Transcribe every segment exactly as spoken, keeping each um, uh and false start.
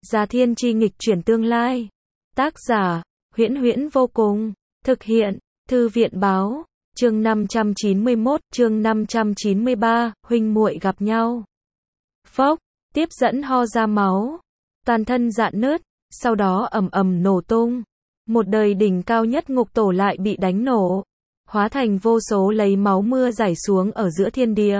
Già Thiên Chi nghịch chuyển tương lai. Tác giả, Huyễn Huyễn vô cùng. Thực hiện, Thư viện báo. Chương năm trăm chín mươi mốt, chương năm trăm chín mươi ba, huynh muội gặp nhau. Phốc, tiếp dẫn ho ra máu. Toàn thân rạn nứt, sau đó ầm ầm nổ tung. Một đời đỉnh cao nhất ngục tổ lại bị đánh nổ. Hóa thành vô số lấy máu mưa rải xuống ở giữa thiên địa.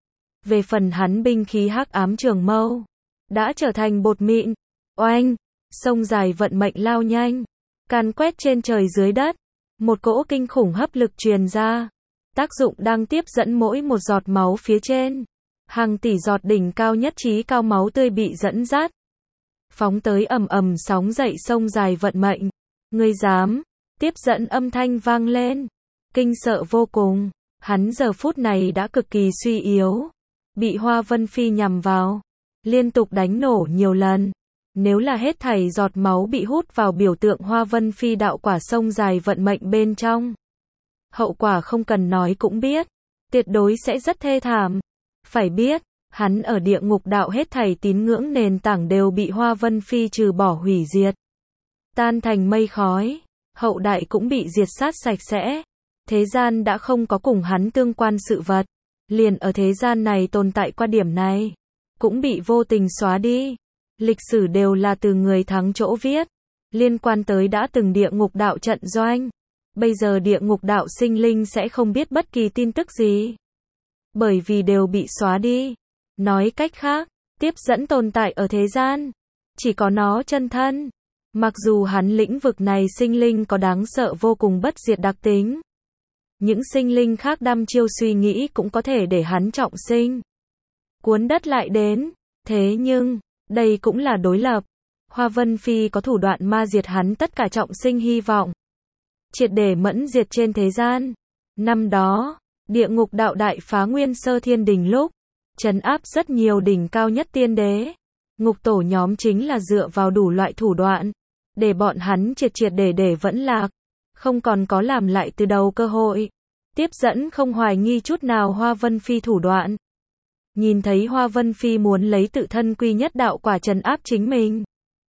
Về phần hắn binh khí hắc ám trường mâu, đã trở thành bột mịn. Oanh, sông dài vận mệnh lao nhanh. Càn quét trên trời dưới đất. Một cỗ kinh khủng hấp lực truyền ra. Tác dụng đang tiếp dẫn mỗi một giọt máu phía trên. Hàng tỷ giọt đỉnh cao nhất trí cao máu tươi bị dẫn dắt. Phóng tới ầm ầm sóng dậy sông dài vận mệnh. Ngươi dám, tiếp dẫn âm thanh vang lên. Kinh sợ vô cùng, hắn giờ phút này đã cực kỳ suy yếu. Bị Hoa Vân Phi nhằm vào. Liên tục đánh nổ nhiều lần. Nếu là hết thảy giọt máu bị hút vào biểu tượng Hoa Vân Phi đạo quả sông dài vận mệnh bên trong. Hậu quả không cần nói cũng biết. Tuyệt đối sẽ rất thê thảm. Phải biết, hắn ở địa ngục đạo hết thảy tín ngưỡng nền tảng đều bị Hoa Vân Phi trừ bỏ hủy diệt. Tan thành mây khói. Hậu đại cũng bị diệt sát sạch sẽ. Thế gian đã không có cùng hắn tương quan sự vật. Liền ở thế gian này tồn tại qua điểm này. Cũng bị vô tình xóa đi. Lịch sử đều là từ người thắng chỗ viết. Liên quan tới đã từng địa ngục đạo trận doanh. Bây giờ địa ngục đạo sinh linh sẽ không biết bất kỳ tin tức gì. Bởi vì đều bị xóa đi. Nói cách khác, tiếp dẫn tồn tại ở thế gian. Chỉ có nó chân thân. Mặc dù hắn lĩnh vực này sinh linh có đáng sợ vô cùng bất diệt đặc tính. Những sinh linh khác đăm chiêu suy nghĩ cũng có thể để hắn trọng sinh. Cuốn đất lại đến. Thế nhưng, đây cũng là đối lập. Hoa Vân Phi có thủ đoạn ma diệt hắn tất cả trọng sinh hy vọng. Triệt để mẫn diệt trên thế gian. Năm đó, địa ngục đạo đại phá nguyên sơ thiên đỉnh lúc. Trấn áp rất nhiều đỉnh cao nhất tiên đế. Ngục tổ nhóm chính là dựa vào đủ loại thủ đoạn. Để bọn hắn triệt triệt để để vẫn lạc. Không còn có làm lại từ đầu cơ hội. Tiếp dẫn không hoài nghi chút nào Hoa Vân Phi thủ đoạn. Nhìn thấy Hoa Vân Phi muốn lấy tự thân quy nhất đạo quả trấn áp chính mình.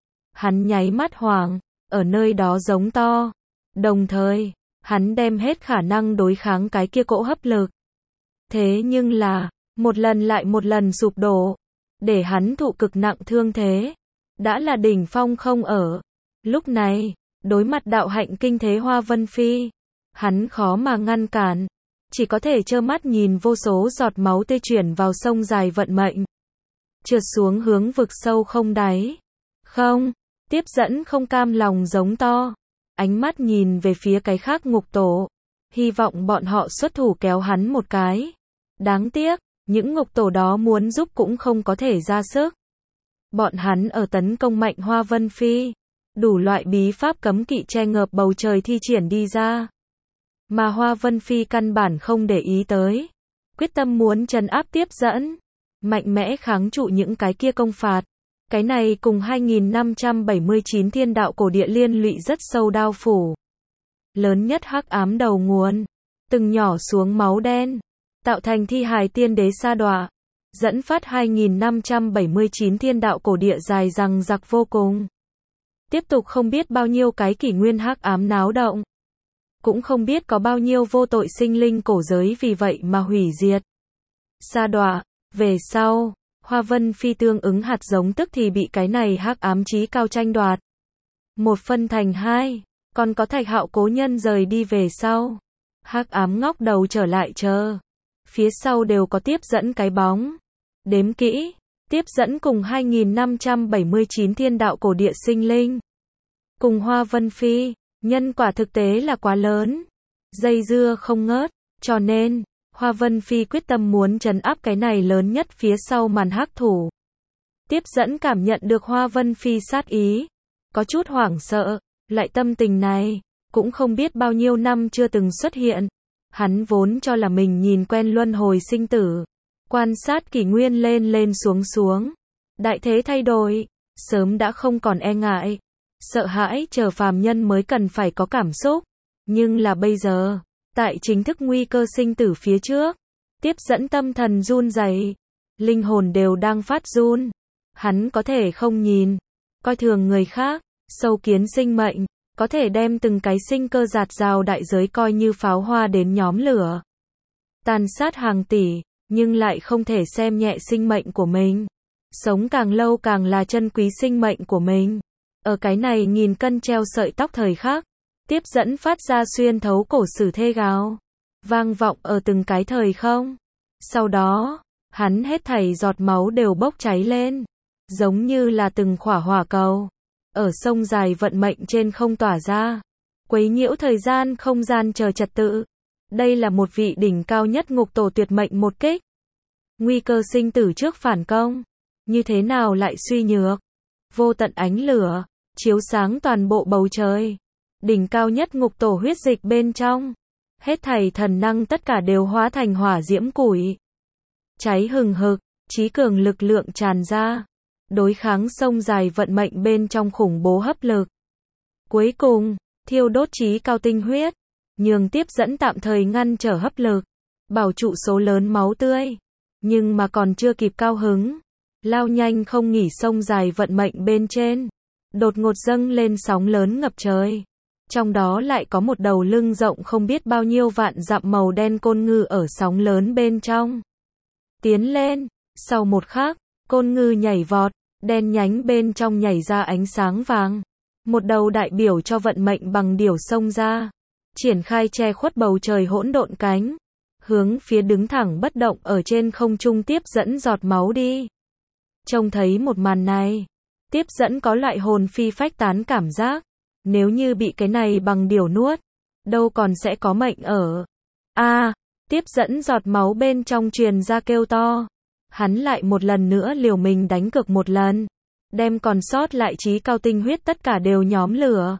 Hắn nháy mắt hoảng, ở nơi đó giống to. Đồng thời, hắn đem hết khả năng đối kháng cái kia cỗ hấp lực. Thế nhưng là, một lần lại một lần sụp đổ. Để hắn thụ cực nặng thương thế. Đã là đỉnh phong không ở. Lúc này, đối mặt đạo hạnh kinh thế Hoa Vân Phi. Hắn khó mà ngăn cản. Chỉ có thể trơ mắt nhìn vô số giọt máu tươi chuyển vào sông dài vận mệnh. Trượt xuống hướng vực sâu không đáy. Không, tiếp dẫn không cam lòng giống to. Ánh mắt nhìn về phía cái khác ngục tổ. Hy vọng bọn họ xuất thủ kéo hắn một cái. Đáng tiếc, những ngục tổ đó muốn giúp cũng không có thể ra sức. Bọn hắn ở tấn công mạnh Hoa Vân Phi. Đủ loại bí pháp cấm kỵ che ngợp bầu trời thi triển đi ra. Mà Hoa Vân Phi căn bản không để ý tới. Quyết tâm muốn trấn áp tiếp dẫn. Mạnh mẽ kháng trụ những cái kia công phạt. Cái này cùng hai nghìn năm trăm bảy mươi chín thiên đạo cổ địa liên lụy rất sâu đao phủ. Lớn nhất hắc ám đầu nguồn. Từng nhỏ xuống máu đen. Tạo thành thi hài tiên đế sa đọa. Dẫn phát hai nghìn năm trăm bảy mươi chín thiên đạo cổ địa dài rằng giặc vô cùng. Tiếp tục không biết bao nhiêu cái kỷ nguyên hắc ám náo động. Cũng không biết có bao nhiêu vô tội sinh linh cổ giới vì vậy mà hủy diệt. Sa đọa, về sau, Hoa Vân Phi tương ứng hạt giống tức thì bị cái này hắc ám chí cao tranh đoạt. Một phân thành hai, còn có Thạch Hạo cố nhân rời đi về sau. Hắc ám ngóc đầu trở lại chờ. Phía sau đều có tiếp dẫn cái bóng. Đếm kỹ, tiếp dẫn cùng hai nghìn năm trăm bảy mươi chín thiên đạo cổ địa sinh linh. Cùng Hoa Vân Phi. Nhân quả thực tế là quá lớn. Dây dưa không ngớt. Cho nên, Hoa Vân Phi quyết tâm muốn trấn áp cái này lớn nhất phía sau màn hắc thủ. Tiếp dẫn cảm nhận được Hoa Vân Phi sát ý. Có chút hoảng sợ. Loại tâm tình này, cũng không biết bao nhiêu năm chưa từng xuất hiện. Hắn vốn cho là mình nhìn quen luân hồi sinh tử. Quan sát kỷ nguyên lên lên xuống xuống. Đại thế thay đổi. Sớm đã không còn e ngại. Sợ hãi chờ phàm nhân mới cần phải có cảm xúc. Nhưng là bây giờ, tại chính thức nguy cơ sinh tử phía trước, tiếp dẫn tâm thần run rẩy, linh hồn đều đang phát run. Hắn có thể không nhìn, coi thường người khác, sâu kiến sinh mệnh, có thể đem từng cái sinh cơ dạt dào đại giới coi như pháo hoa đến nhóm lửa. Tàn sát hàng tỷ, nhưng lại không thể xem nhẹ sinh mệnh của mình. Sống càng lâu càng là trân quý sinh mệnh của mình. Ở cái này nghìn cân treo sợi tóc thời khắc, tiếp dẫn phát ra xuyên thấu cổ sử thê gào, vang vọng ở từng cái thời không. Sau đó, hắn hết thảy giọt máu đều bốc cháy lên, giống như là từng khỏa hỏa cầu, ở sông dài vận mệnh trên không tỏa ra, quấy nhiễu thời gian không gian chờ trật tự. Đây là một vị đỉnh cao nhất ngục tổ tuyệt mệnh một kích. Nguy cơ sinh tử trước phản công, như thế nào lại suy nhược. Vô tận ánh lửa, chiếu sáng toàn bộ bầu trời. Đỉnh cao nhất ngục tổ huyết dịch bên trong. Hết thảy thần năng tất cả đều hóa thành hỏa diễm củi. Cháy hừng hực, trí cường lực lượng tràn ra. Đối kháng sông dài vận mệnh bên trong khủng bố hấp lực. Cuối cùng, thiêu đốt trí cao tinh huyết. Nhường tiếp dẫn tạm thời ngăn trở hấp lực. Bảo trụ số lớn máu tươi. Nhưng mà còn chưa kịp cao hứng. Lao nhanh không nghỉ sông dài vận mệnh bên trên. Đột ngột dâng lên sóng lớn ngập trời. Trong đó lại có một đầu lưng rộng không biết bao nhiêu vạn dặm màu đen côn ngư ở sóng lớn bên trong. Tiến lên, sau một khắc, côn ngư nhảy vọt, đen nhánh bên trong nhảy ra ánh sáng vàng. Một đầu đại biểu cho vận mệnh bằng điểu xông ra, triển khai che khuất bầu trời hỗn độn cánh, hướng phía đứng thẳng bất động ở trên không trung tiếp dẫn giọt máu đi. Trông thấy một màn này, tiếp dẫn có loại hồn phi phách tán cảm giác. Nếu như bị cái này bằng điểu nuốt, đâu còn sẽ có mệnh ở. A, à, tiếp dẫn giọt máu bên trong truyền ra kêu to. Hắn lại một lần nữa liều mình đánh cược một lần, đem còn sót lại trí cao tinh huyết tất cả đều nhóm lửa.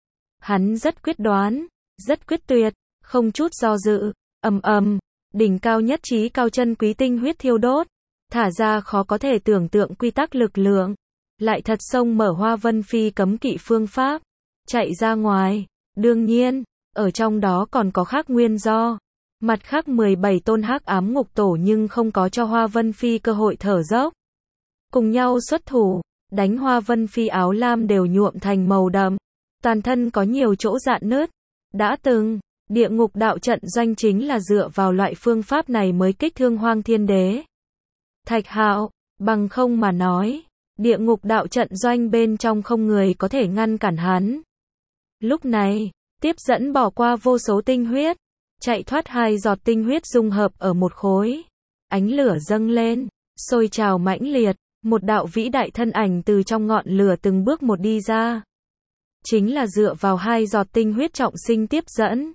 Hắn rất quyết đoán, rất quyết tuyệt, không chút do dự, ầm ầm, đỉnh cao nhất trí cao chân quý tinh huyết thiêu đốt, thả ra khó có thể tưởng tượng quy tắc lực lượng, lại thật sông mở Hoa Vân Phi cấm kỵ phương pháp. Chạy ra ngoài, đương nhiên, ở trong đó còn có khác nguyên do. Mặt khác mười bảy tôn hắc ám ngục tổ nhưng không có cho Hoa Vân Phi cơ hội thở dốc. Cùng nhau xuất thủ, đánh Hoa Vân Phi áo lam đều nhuộm thành màu đậm, toàn thân có nhiều chỗ rạn nứt. Đã từng, địa ngục đạo trận doanh chính là dựa vào loại phương pháp này mới kích thương Hoang Thiên Đế. Thạch Hạo, bằng không mà nói, địa ngục đạo trận doanh bên trong không người có thể ngăn cản hắn. Lúc này, tiếp dẫn bỏ qua vô số tinh huyết, chạy thoát hai giọt tinh huyết dung hợp ở một khối. Ánh lửa dâng lên, sôi trào mãnh liệt, một đạo vĩ đại thân ảnh từ trong ngọn lửa từng bước một đi ra. Chính là dựa vào hai giọt tinh huyết trọng sinh tiếp dẫn.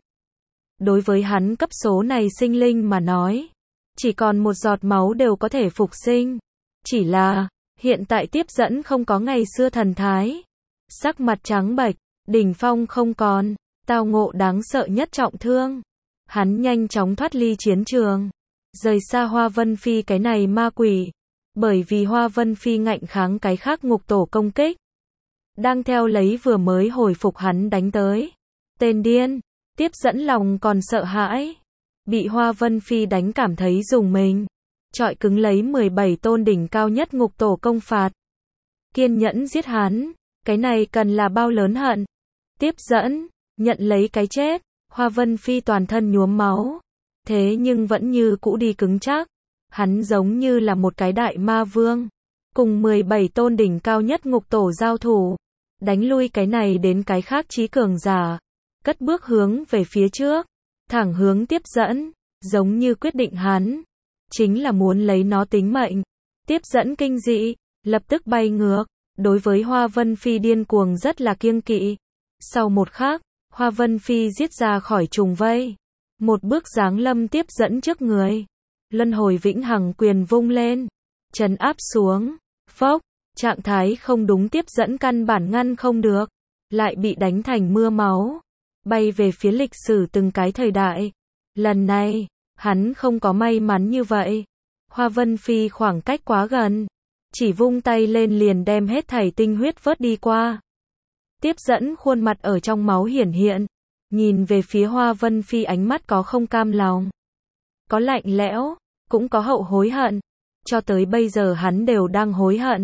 Đối với hắn cấp số này sinh linh mà nói, chỉ còn một giọt máu đều có thể phục sinh. Chỉ là, hiện tại tiếp dẫn không có ngày xưa thần thái. Sắc mặt trắng bệch, đỉnh phong không còn, tao ngộ đáng sợ nhất trọng thương. Hắn nhanh chóng thoát ly chiến trường, rời xa Hoa Vân Phi cái này ma quỷ. Bởi vì Hoa Vân Phi ngạnh kháng cái khác ngục tổ công kích. Đang theo lấy vừa mới hồi phục hắn đánh tới. Tên điên, tiếp dẫn lòng còn sợ hãi. Bị Hoa Vân Phi đánh cảm thấy rùng mình. Trọi cứng lấy mười bảy tôn đỉnh cao nhất ngục tổ công phạt. Kiên nhẫn giết hắn, cái này cần là bao lớn hận. Tiếp dẫn, nhận lấy cái chết, Hoa Vân Phi toàn thân nhuốm máu. Thế nhưng vẫn như cũ đi cứng chắc. Hắn giống như là một cái đại ma vương. Cùng mười bảy tôn đỉnh cao nhất ngục tổ giao thủ. Đánh lui cái này đến cái khác trí cường giả. Cất bước hướng về phía trước. Thẳng hướng tiếp dẫn. Giống như quyết định hắn. Chính là muốn lấy nó tính mệnh. Tiếp dẫn kinh dị. Lập tức bay ngược. Đối với Hoa Vân Phi điên cuồng rất là kiêng kỵ. Sau một khắc, Hoa Vân Phi giết ra khỏi trùng vây. Một bước giáng lâm tiếp dẫn trước người. Luân hồi vĩnh hằng quyền vung lên. Trấn áp xuống. Phốc. Trạng thái không đúng tiếp dẫn căn bản ngăn không được. Lại bị đánh thành mưa máu. Bay về phía lịch sử từng cái thời đại. Lần này, hắn không có may mắn như vậy. Hoa Vân Phi khoảng cách quá gần. Chỉ vung tay lên liền đem hết thảy tinh huyết vớt đi qua. Tiếp dẫn khuôn mặt ở trong máu hiển hiện. Nhìn về phía Hoa Vân Phi ánh mắt có không cam lòng. Có lạnh lẽo, cũng có hậu hối hận. Cho tới bây giờ hắn đều đang hối hận.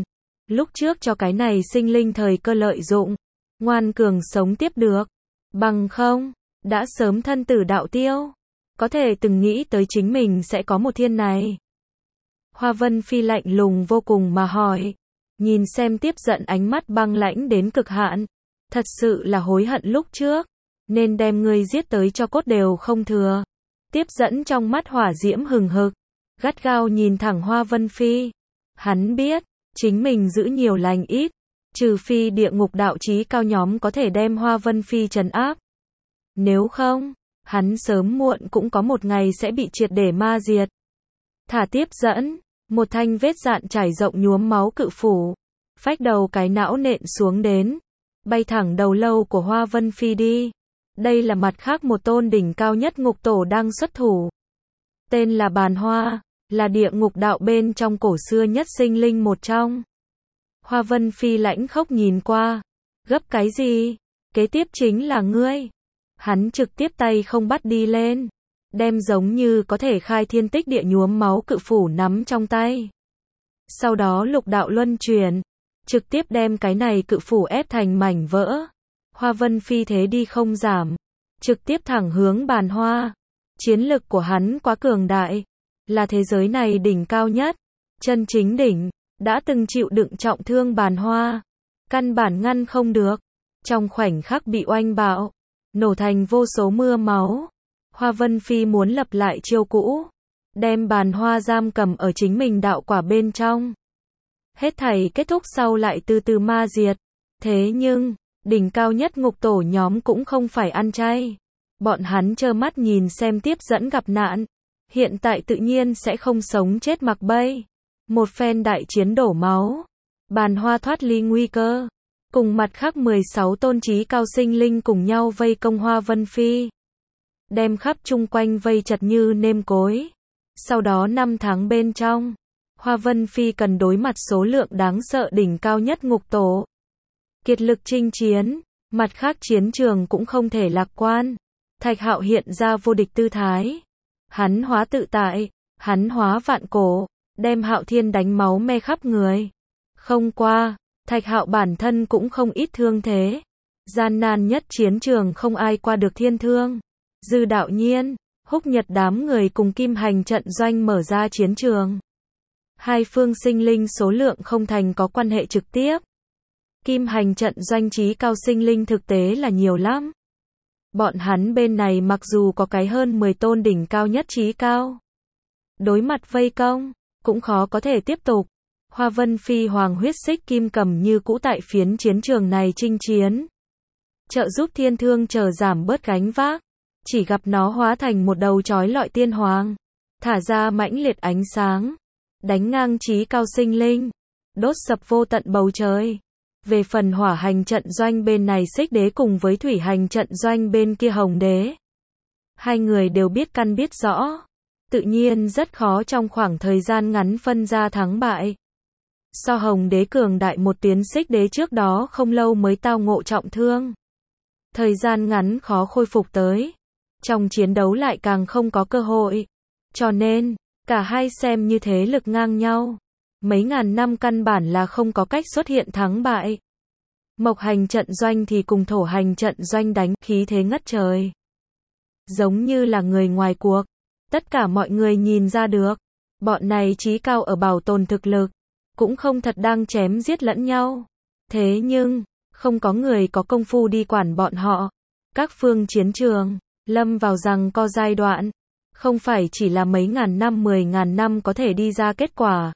Lúc trước cho cái này sinh linh thời cơ lợi dụng, ngoan cường sống tiếp được. Bằng không, đã sớm thân tử đạo tiêu. Có thể từng nghĩ tới chính mình sẽ có một thiên này. Hoa Vân Phi lạnh lùng vô cùng mà hỏi. Nhìn xem tiếp giận ánh mắt băng lãnh đến cực hạn. Thật sự là hối hận lúc trước. Nên đem ngươi giết tới cho cốt đều không thừa. Tiếp dẫn trong mắt hỏa diễm hừng hực. Gắt gao nhìn thẳng Hoa Vân Phi. Hắn biết, chính mình giữ nhiều lành ít. Trừ phi địa ngục đạo chí cao nhóm có thể đem Hoa Vân Phi trấn áp. Nếu không, hắn sớm muộn cũng có một ngày sẽ bị triệt để ma diệt. Thả tiếp dẫn, một thanh vết dạn trải rộng nhuốm máu cự phủ. Phách đầu cái não nện xuống đến. Bay thẳng đầu lâu của Hoa Vân Phi đi. Đây là mặt khác một tôn đỉnh cao nhất ngục tổ đang xuất thủ. Tên là Bàn Hoa, là địa ngục đạo bên trong cổ xưa nhất sinh linh một trong. Hoa Vân Phi lãnh khốc nhìn qua. Gấp cái gì? Kế tiếp chính là ngươi. Hắn trực tiếp tay không bắt đi lên. Đem giống như có thể khai thiên tích địa nhuốm máu cự phủ nắm trong tay. Sau đó lục đạo luân chuyển. Trực tiếp đem cái này cự phủ ép thành mảnh vỡ. Hoa Vân Phi thế đi không giảm. Trực tiếp thẳng hướng Bàn Hoa. Chiến lực của hắn quá cường đại. Là thế giới này đỉnh cao nhất. Chân chính đỉnh. Đã từng chịu đựng trọng thương Bàn Hoa. Căn bản ngăn không được. Trong khoảnh khắc bị oanh bạo. Nổ thành vô số mưa máu. Hoa Vân Phi muốn lập lại chiêu cũ. Đem Bàn Hoa giam cầm ở chính mình đạo quả bên trong. Hết thảy kết thúc sau lại từ từ ma diệt. Thế nhưng, đỉnh cao nhất ngục tổ nhóm cũng không phải ăn chay. Bọn hắn trơ mắt nhìn xem tiếp dẫn gặp nạn. Hiện tại tự nhiên sẽ không sống chết mặc bay. Một phen đại chiến đổ máu. Bàn Hoa thoát ly nguy cơ. Cùng mặt khác mười sáu tôn trí cao sinh linh cùng nhau vây công Hoa Vân Phi. Đem khắp chung quanh vây chặt như nêm cối. Sau đó năm tháng bên trong, Hoa Vân Phi cần đối mặt số lượng đáng sợ đỉnh cao nhất ngục tổ. Kiệt lực chinh chiến, mặt khác chiến trường cũng không thể lạc quan. Thạch Hạo hiện ra vô địch tư thái. Hắn hóa tự tại, hắn hóa vạn cổ, đem Hạo Thiên đánh máu me khắp người. Không qua, Thạch Hạo bản thân cũng không ít thương thế. Gian nan nhất chiến trường không ai qua được thiên thương. Dư Đạo Nhiên, Húc Nhật đám người cùng Kim Hành trận doanh mở ra chiến trường. Hai phương sinh linh số lượng không thành có quan hệ trực tiếp. Kim Hành trận doanh trí cao sinh linh thực tế là nhiều lắm. Bọn hắn bên này mặc dù có cái hơn mười tôn đỉnh cao nhất trí cao. Đối mặt vây công, cũng khó có thể tiếp tục. Hoa Vân Phi hoàng huyết xích kim cầm như cũ tại phiến chiến trường này chinh chiến. Trợ giúp thiên thương chờ giảm bớt gánh vác. Chỉ gặp nó hóa thành một đầu chói lọi tiên hoàng. Thả ra mãnh liệt ánh sáng. Đánh ngang trí cao sinh linh. Đốt sập vô tận bầu trời. Về phần hỏa hành trận doanh bên này xích đế cùng với thủy hành trận doanh bên kia hồng đế. Hai người đều biết căn biết rõ. Tự nhiên rất khó trong khoảng thời gian ngắn phân ra thắng bại. So hồng đế cường đại một tuyến xích đế trước đó không lâu mới tao ngộ trọng thương. Thời gian ngắn khó khôi phục tới. Trong chiến đấu lại càng không có cơ hội. Cho nên, cả hai xem như thế lực ngang nhau. Mấy ngàn năm căn bản là không có cách xuất hiện thắng bại. Mộc hành trận doanh thì cùng thổ hành trận doanh đánh khí thế ngất trời. Giống như là người ngoài cuộc. Tất cả mọi người nhìn ra được. Bọn này trí cao ở bảo tồn thực lực. Cũng không thật đang chém giết lẫn nhau. Thế nhưng, không có người có công phu đi quản bọn họ. Các phương chiến trường, lâm vào rằng co giai đoạn. Không phải chỉ là mấy ngàn năm mười ngàn năm có thể đi ra kết quả.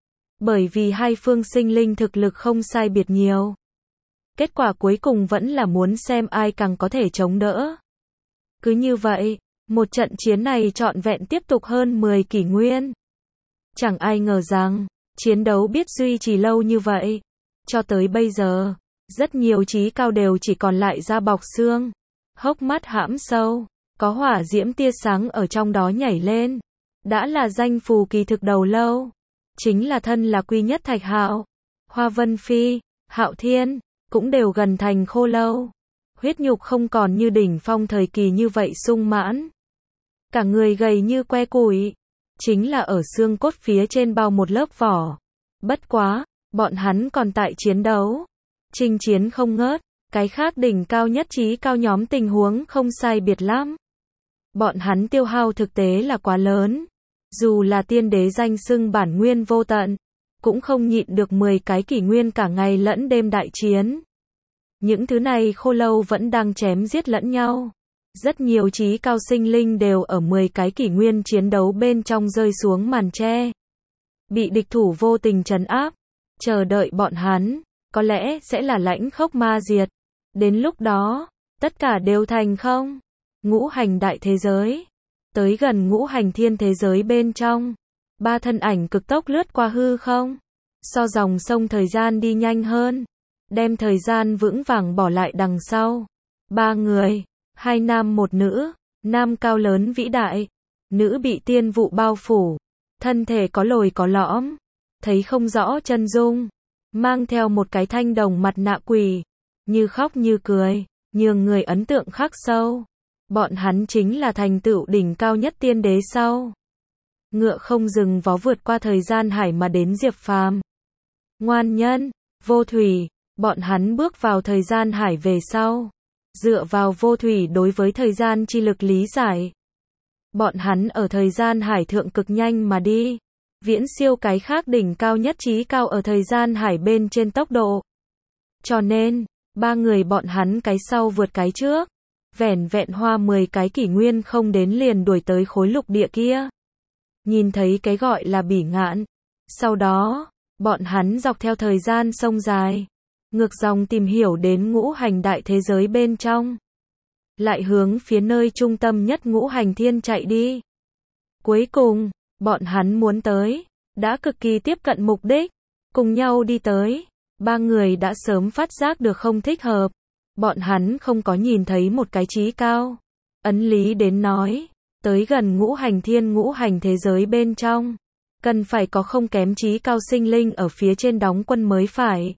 Bởi vì hai phương sinh linh thực lực không sai biệt nhiều. Kết quả cuối cùng vẫn là muốn xem ai càng có thể chống đỡ. Cứ như vậy, một trận chiến này trọn vẹn tiếp tục hơn mười kỷ nguyên. Chẳng ai ngờ rằng, chiến đấu biết duy trì lâu như vậy. Cho tới bây giờ, rất nhiều trí cao đều chỉ còn lại da bọc xương. Hốc mắt hãm sâu, có hỏa diễm tia sáng ở trong đó nhảy lên. Đã là danh phù kỳ thực đầu lâu. Chính là thân là quy nhất Thạch Hạo, Hoa Vân Phi, Hạo Thiên, cũng đều gần thành khô lâu. Huyết nhục không còn như đỉnh phong thời kỳ như vậy sung mãn. Cả người gầy như que củi. Chính là ở xương cốt phía trên bao một lớp vỏ. Bất quá, Bọn hắn còn tại chiến đấu, chinh chiến không ngớt, cái khác đỉnh cao nhất trí cao nhóm tình huống không sai biệt lắm. Bọn hắn tiêu hao thực tế là quá lớn, dù là tiên đế danh xưng bản nguyên vô tận, cũng không nhịn được mười cái kỷ nguyên cả ngày lẫn đêm đại chiến. Những thứ này khô lâu vẫn đang chém giết lẫn nhau. Rất nhiều trí cao sinh linh đều ở mười cái kỷ nguyên chiến đấu bên trong rơi xuống màn tre. Bị địch thủ vô tình trấn áp, chờ đợi bọn hắn, có lẽ sẽ là lãnh khốc ma diệt. Đến lúc đó, tất cả đều thành không. Ngũ hành đại thế giới. Tới gần ngũ hành thiên thế giới bên trong. Ba thân ảnh cực tốc lướt qua hư không. So dòng sông thời gian đi nhanh hơn. Đem thời gian vững vàng bỏ lại đằng sau. Ba người. Hai nam một nữ. Nam cao lớn vĩ đại. Nữ bị tiên vụ bao phủ. Thân thể có lồi có lõm. Thấy không rõ chân dung. Mang theo một cái thanh đồng mặt nạ quỷ. Như khóc như cười. Nhường người ấn tượng khắc sâu. Bọn hắn chính là thành tựu đỉnh cao nhất tiên đế sau. Ngựa không dừng vó vượt qua thời gian hải mà đến Diệp Phàm. Ngoan nhân, vô thủy, bọn hắn bước vào thời gian hải về sau. Dựa vào vô thủy đối với thời gian chi lực lý giải. Bọn hắn ở thời gian hải thượng cực nhanh mà đi. Viễn siêu cái khác đỉnh cao nhất trí cao ở thời gian hải bên trên tốc độ. Cho nên, ba người bọn hắn cái sau vượt cái trước. Vẻn vẹn hoa mười cái kỷ nguyên không đến liền đuổi tới khối lục địa kia. Nhìn thấy cái gọi là bỉ ngạn. Sau đó, bọn hắn dọc theo thời gian sông dài. Ngược dòng tìm hiểu đến ngũ hành đại thế giới bên trong. Lại hướng phía nơi trung tâm nhất ngũ hành thiên chạy đi. Cuối cùng, bọn hắn muốn tới. Đã cực kỳ tiếp cận mục đích. Cùng nhau đi tới. Ba người đã sớm phát giác được không thích hợp. Bọn hắn không có nhìn thấy một cái trí cao. Ấn lý đến nói. Tới gần ngũ hành thiên ngũ hành thế giới bên trong. Cần phải có không kém trí cao sinh linh ở phía trên đóng quân mới phải.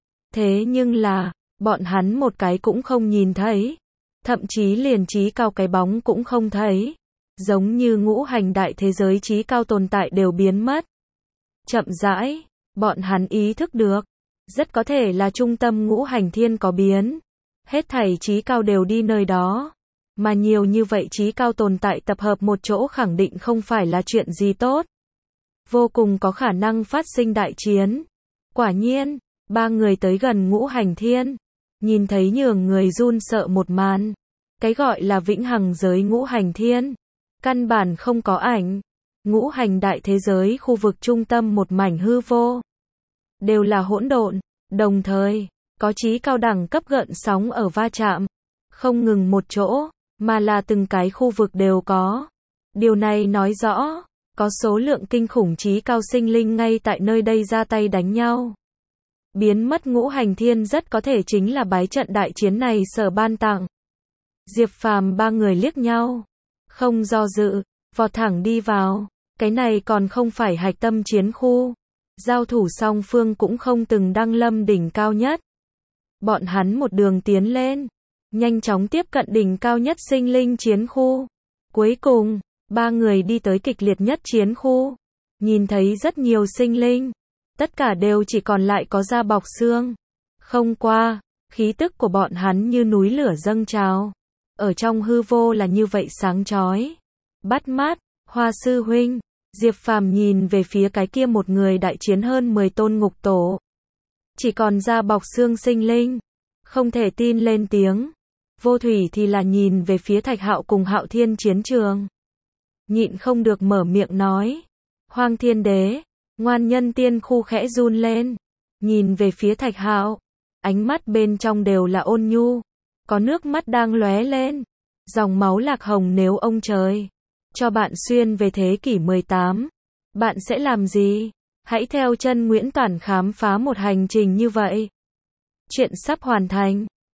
Thế nhưng là, bọn hắn một cái cũng không nhìn thấy. Thậm chí liền trí cao cái bóng cũng không thấy. Giống như ngũ hành đại thế giới trí cao tồn tại đều biến mất. Chậm rãi, bọn hắn ý thức được. Rất có thể là trung tâm ngũ hành thiên có biến. Hết thảy trí cao đều đi nơi đó. Mà nhiều như vậy trí cao tồn tại tập hợp một chỗ khẳng định không phải là chuyện gì tốt. Vô cùng có khả năng phát sinh đại chiến. Quả nhiên, ba người tới gần ngũ hành thiên. Nhìn thấy nhường người run sợ một màn. Cái gọi là vĩnh hằng giới ngũ hành thiên. Căn bản không có ảnh. Ngũ hành đại thế giới khu vực trung tâm một mảnh hư vô. Đều là hỗn độn. Đồng thời, có trí cao đẳng cấp gợn sóng ở va chạm. Không ngừng một chỗ, mà là từng cái khu vực đều có. Điều này nói rõ, có số lượng kinh khủng trí cao sinh linh ngay tại nơi đây ra tay đánh nhau. Biến mất ngũ hành thiên rất có thể chính là bái trận đại chiến này sở ban tặng. Diệp Phàm ba người liếc nhau. Không do dự, vọt thẳng đi vào. Cái này còn không phải hạch tâm chiến khu. Giao thủ song phương cũng không từng đăng lâm đỉnh cao nhất. Bọn hắn một đường tiến lên. Nhanh chóng tiếp cận đỉnh cao nhất sinh linh chiến khu. Cuối cùng, ba người đi tới kịch liệt nhất chiến khu. Nhìn thấy rất nhiều sinh linh. Tất cả đều chỉ còn lại có da bọc xương. Không qua, khí tức của bọn hắn như núi lửa dâng trào. Ở trong hư vô là như vậy sáng chói. Bắt mắt, Hoa sư huynh. Diệp Phàm nhìn về phía cái kia một người đại chiến hơn mười tôn ngục tổ. Chỉ còn da bọc xương sinh linh. Không thể tin lên tiếng. Vô thủy thì là nhìn về phía Thạch Hạo cùng Hạo Thiên chiến trường. Nhịn không được mở miệng nói. Hoang Thiên Đế. Ngoan nhân tiên khu khẽ run lên. Nhìn về phía Thạch Hạo. Ánh mắt bên trong đều là ôn nhu. Có nước mắt đang lóe lên. Dòng máu lạc hồng nếu ông trời. Cho bạn xuyên về thế kỷ mười tám. Bạn sẽ làm gì? Hãy theo chân Nguyễn Toản khám phá một hành trình như vậy. Chuyện sắp hoàn thành.